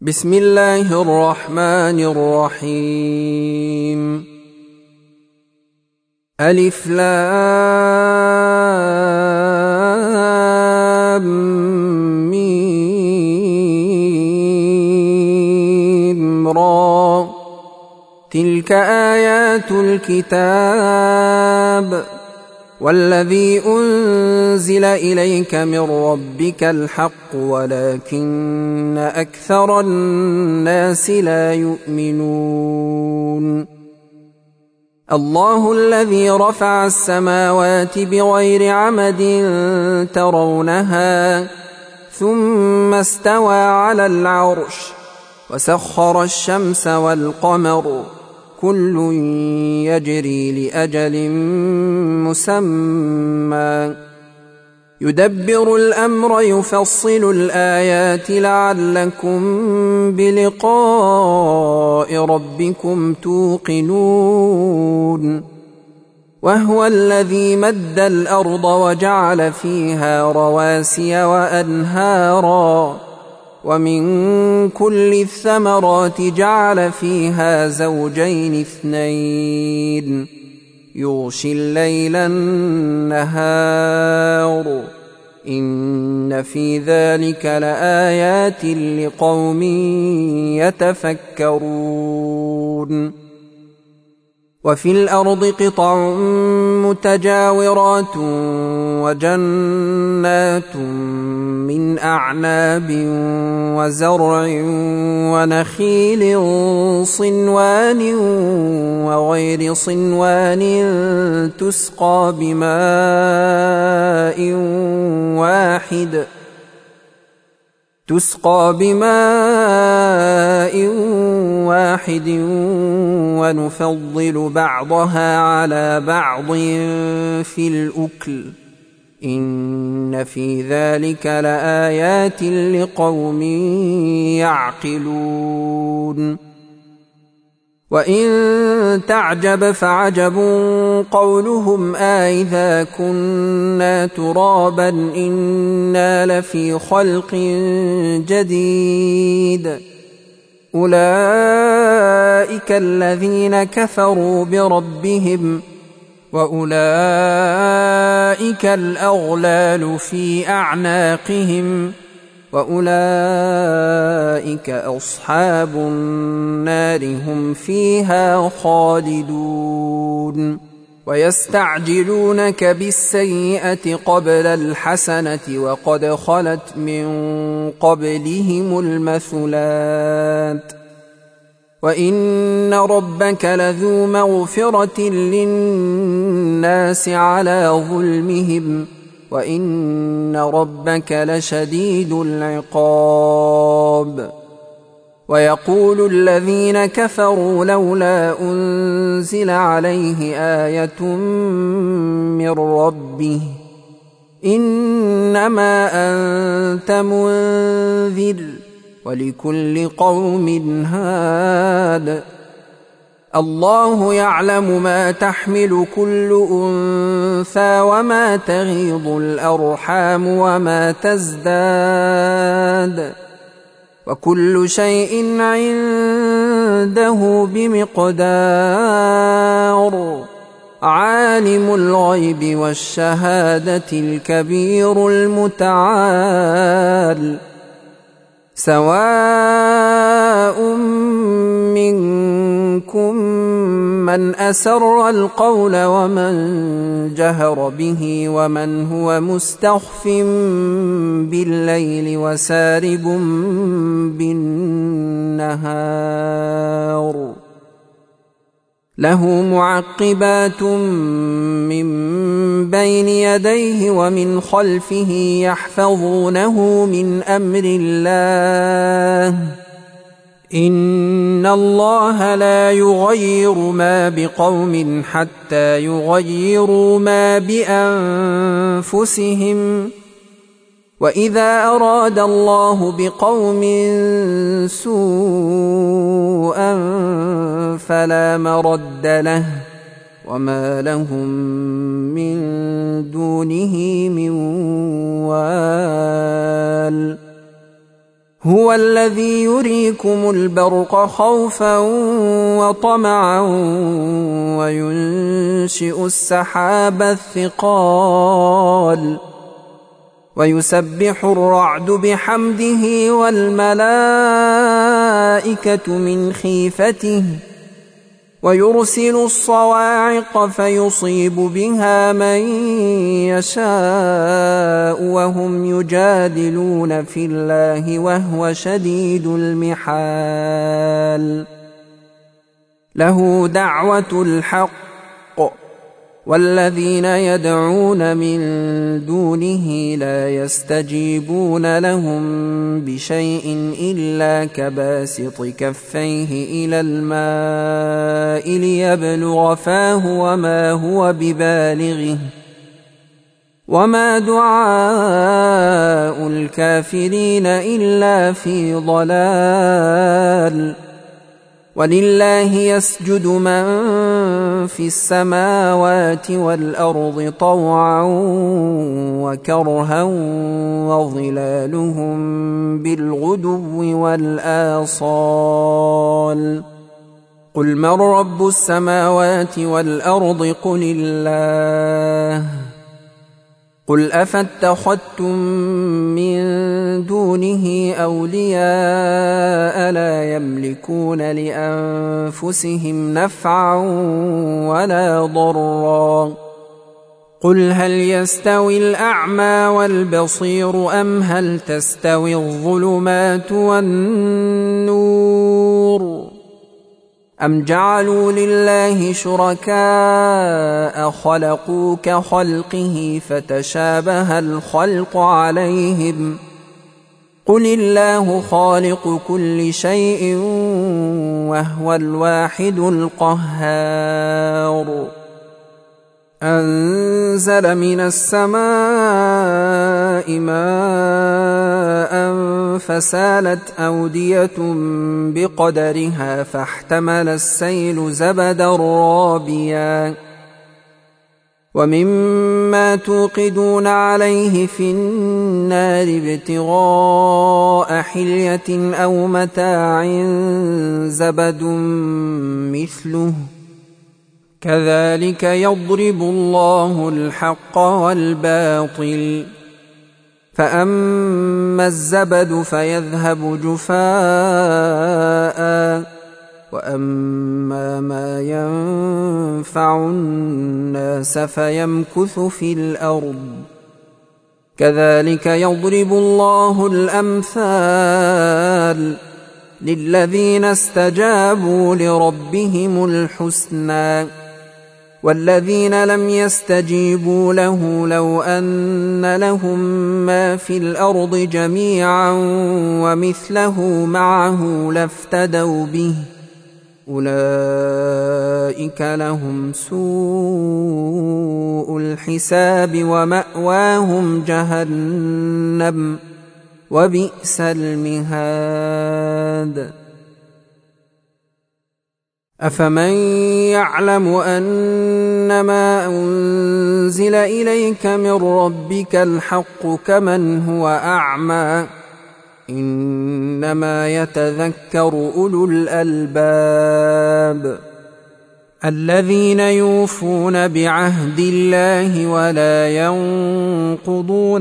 بسم الله الرحمن الرحيم. ألف لام ميم را، تلك آيات الكتاب والذي أنزل إليك من ربك الحق ولكن أكثر الناس لا يؤمنون. الله الذي رفع السماوات بغير عمد ترونها ثم استوى على العرش وسخر الشمس والقمر كل يجري لأجل مسمى يدبر الأمر يفصل الآيات لعلكم بلقاء ربكم توقنون. وهو الذي مد الأرض وجعل فيها رواسي وأنهارا ومن كل الثمرات جعل فيها زوجين اثنين يغشي الليل النهار إن في ذلك لآيات لقوم يتفكرون. وفي الأرض قطع متجاورات وجنات من أعناب وزرع ونخيل صنوان وغير صنوان تسقى بماء واحد ونفضل بعضها على بعض في الأكل إن في ذلك لآيات لقوم يعقلون. وإن تعجب فعجب قولهم أإذا كنا ترابا إنا لفي خلق جديد أولئك الذين كفروا بربهم وأولئك الأغلال في أعناقهم وأولئك أصحاب النار هم فيها خالدون. ويستعجلونك بالسيئة قبل الحسنة وقد خلت من قبلهم المثلات وإن ربك لذو مغفرة للناس على ظلمهم وإن ربك لشديد العقاب. ويقول الذين كفروا لولا أنزل عليه آية من ربه إنما أنت منذر ولكل قوم هاد. الله يعلم ما تحمل كل أنثى وما تغيض الأرحام وما تزداد وكل شيء عنده بمقدار. عالم الغيب والشهادة الكبير المتعال. سواء منكم من أسر القول ومن جهر به ومن هو مستخف بالليل وسارب بالنهار. له معقبات من بين يديه ومن خلفه يحفظونه من أمر الله إن الله لا يغير ما بقوم حتى يغيروا ما بأنفسهم وإذا أراد الله بقوم سوءا فلا مرد له وما لهم من دونه من وال. هو الذي يريكم البرق خوفا وطمعا وينشئ السحاب الثقال ويسبح الرعد بحمده والملائكة من خيفته ويرسل الصواعق فيصيب بها من يشاء وهم يجادلون في الله وهو شديد المحال له دعوة الحق والذين يدعون من دونه لا يستجيبون لهم بشيء إلا كباسط كفيه إلى الماء ليبلغ فاه وما هو ببالغه وما دعاء الكافرين إلا في ضلال ولله يسجد من في السماوات والأرض طوعا وكرها وظلالهم بالغدو والآصال قل من رب السماوات والأرض قل الله قل أفاتخذتم من دونه أولياء لا يملكون لأنفسهم نفعا ولا ضرا قل هل يستوي الأعمى والبصير أم هل تستوي الظلمات والنور أم جعلوا لله شركاء خلقوا كخلقه فتشابه الخلق عليهم قل الله خالق كل شيء وهو الواحد القهار أنزل من السماء ماء فسالت أودية بقدرها فاحتمل السيل زبدا رابيا ومما توقدون عليه في النار ابتغاء حلية أو متاع زبد مثله كذلك يضرب الله الحق والباطل فأما الزبد فيذهب جفاء وأما ما ينفع الناس فيمكث في الأرض كذلك يضرب الله الأمثال للذين استجابوا لربهم الحسنى والذين لم يستجيبوا له لو أن لهم ما في الأرض جميعا ومثله معه لافتدوا به أولئك لهم سوء الحساب ومأواهم جهنم وبئس المهاد أفمن يعلم أنما أنزل إليك من ربك الحق كمن هو أعمى إنما يتذكر أولو الألباب الذين يوفون بعهد الله ولا ينقضون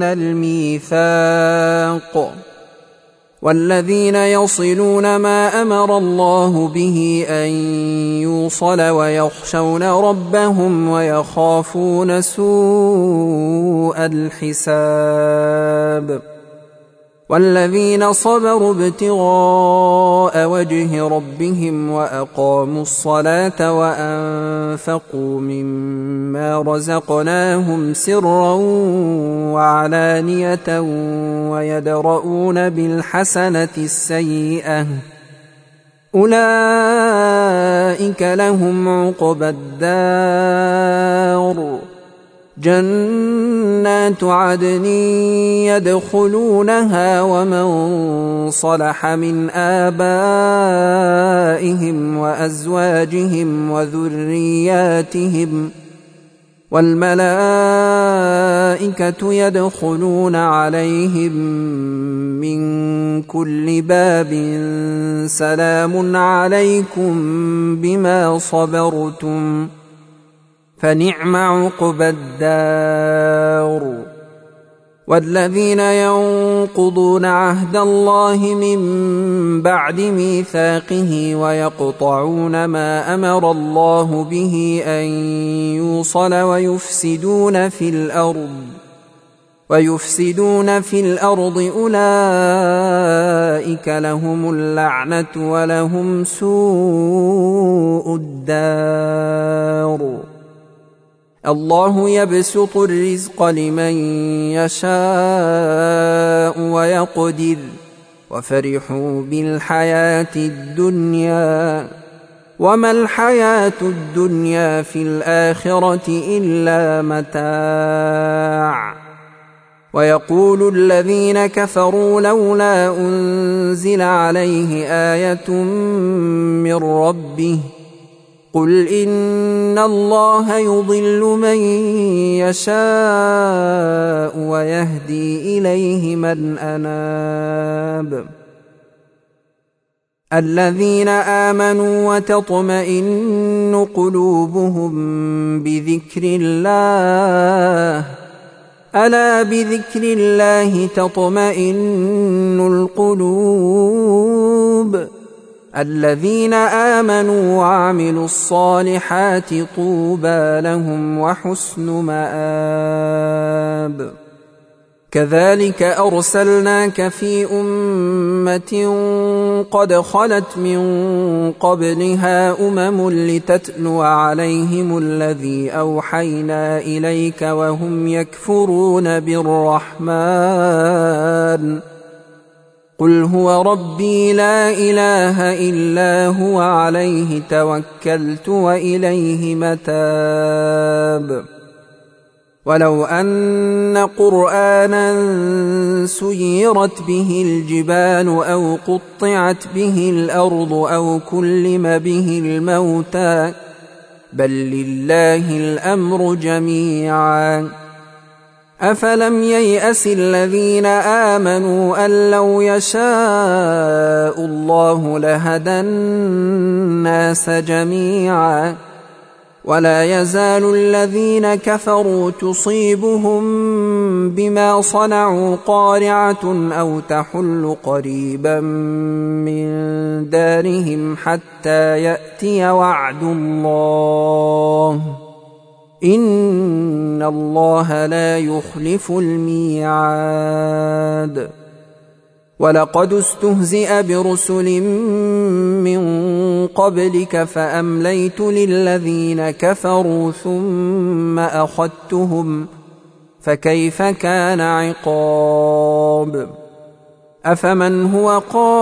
الميثاق والذين يصلون ما أمر الله به أن يوصل ويخشون ربهم ويخافون سوء الحساب والذين صبروا ابتغاء وجه ربهم وأقاموا الصلاة وأنفقوا مما رزقناهم سرا وعلانية ويدرؤون بالحسنة السيئة أولئك لهم عقبى الدار جنات عدن يدخلونها ومن صلح من آبائهم وأزواجهم والملائكة يدخلون عليهم من كل باب سلام عليكم بما صبرتم فنعم عقبى الدار. والذين ينقضون عهد الله من بعد ميثاقه ويقطعون ما أمر الله به أن يوصل ويفسدون في الأرض أولئك لهم اللعنة ولهم سوء الدار. الله يبسط الرزق لمن يشاء ويقدر وفرحوا بالحياة الدنيا وما الحياة الدنيا في الآخرة إلا متاع. ويقول الذين كفروا لولا أنزل عليه آية من ربه قل إن الله يضل من يشاء ويهدي إليه من أناب. الذين آمنوا وتطمئن قلوبهم بذكر الله ألا بذكر الله تطمئن القلوب. الذين آمنوا وعملوا الصالحات طوبى لهم وحسن مآب. كذلك أرسلناك في أمة قد خلت من قبلها أمم لتتلو عليهم الذي أوحينا إليك وهم يكفرون بالرحمن قل هو ربي لا إله إلا هو عليه توكلت وإليه متاب. ولو أن قرآنا سيرت به الجبال أو قطعت به الأرض أو كلم به الموتى بل لله الأمر جميعا أفلم ييأس الذين آمنوا أن لو يشاء الله لهدى الناس جميعا ولا يزال الذين كفروا تصيبهم بما صنعوا قارعة أو تحل قريبا من دارهم حتى يأتي وعد الله إن الله لا يخلف الميعاد. ولقد استهزئ برسل من قبلك فأمليت للذين كفروا ثم أخذتهم فكيف كان عقاب. أفمن هو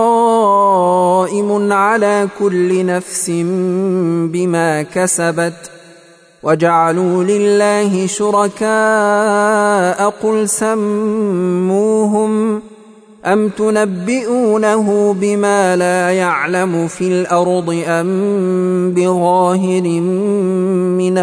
قائم على كل نفس بما كسبت وجعلوا لله شركاء قل سموهم أم تنبئونه بما لا يعلم في الأرض أم بظاهر من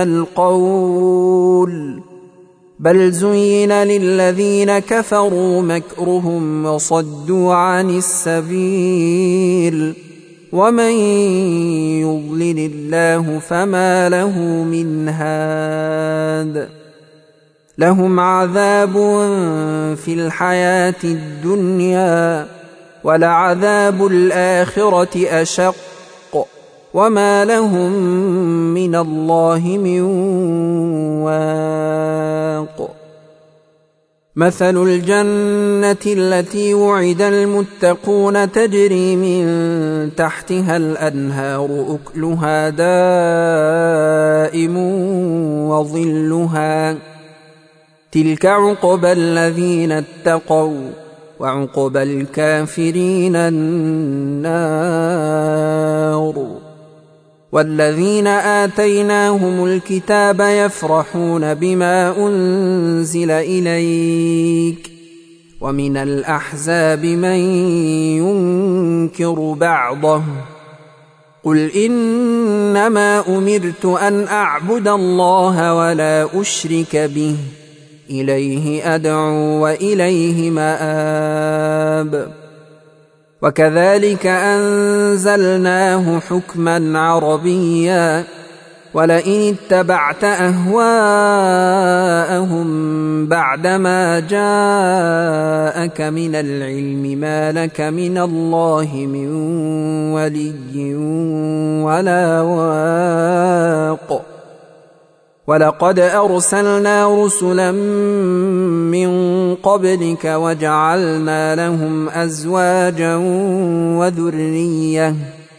القول بل زين للذين كفروا مكرهم وصدوا عن السبيل ومن يضلل الله فما له من هاد. لهم عذاب في الحياة الدنيا ولعذاب الآخرة أشق وما لهم من الله من واق. مثل الجنة التي وعد المتقون تجري من تحتها الأنهار أكلها دائم وظلها تلك عقبى الذين اتقوا وعقبى الكافرين النار. والذين آتيناهم الكتاب يفرحون بما أنزل إليك ومن الأحزاب من ينكر بعضه قل إنما أمرت أن أعبد الله ولا أشرك به إليه أدعو وإليه مآب. وكذلك أنزلناه حكما عربيا ولئن اتبعت أهواءهم بعدما جاءك من العلم ما لك من الله من ولي ولا واق. ولقد أرسلنا رسلا من قبلك وجعلنا لهم أزواجا وذرية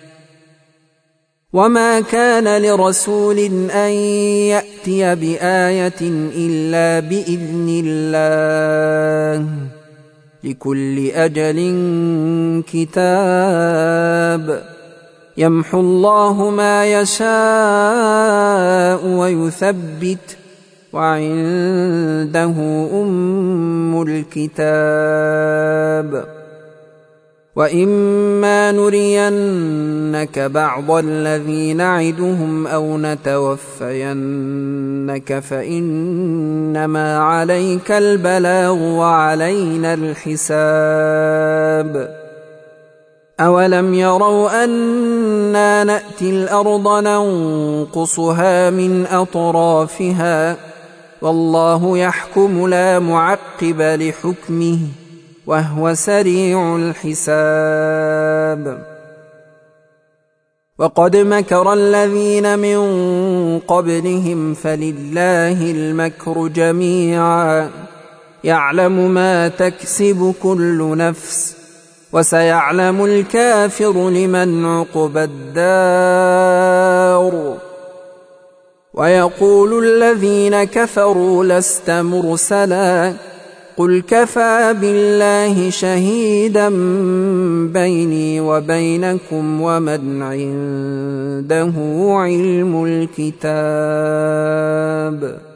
وما كان لرسول أن يأتي بآية إلا بإذن الله لكل أجل كتاب يمحو الله ما يشاء ويثبت وعنده أم الكتاب. وإما نرينك بعض الذي نعدهم أو نتوفينك فإنما عليك البلاغ وعلينا الحساب. أولم يروا أنا نأتي الأرض ننقصها من أطرافها والله يحكم لا معقب لحكمه وهو سريع الحساب. وقد مكر الذين من قبلهم فلله المكر جميعا يعلم ما تكسب كل نفس وسيعلم الكافر لمن عقبى الدار. ويقول الذين كفروا لست مرسلا قل كفى بالله شهيدا بيني وبينكم ومن عنده علم الكتاب.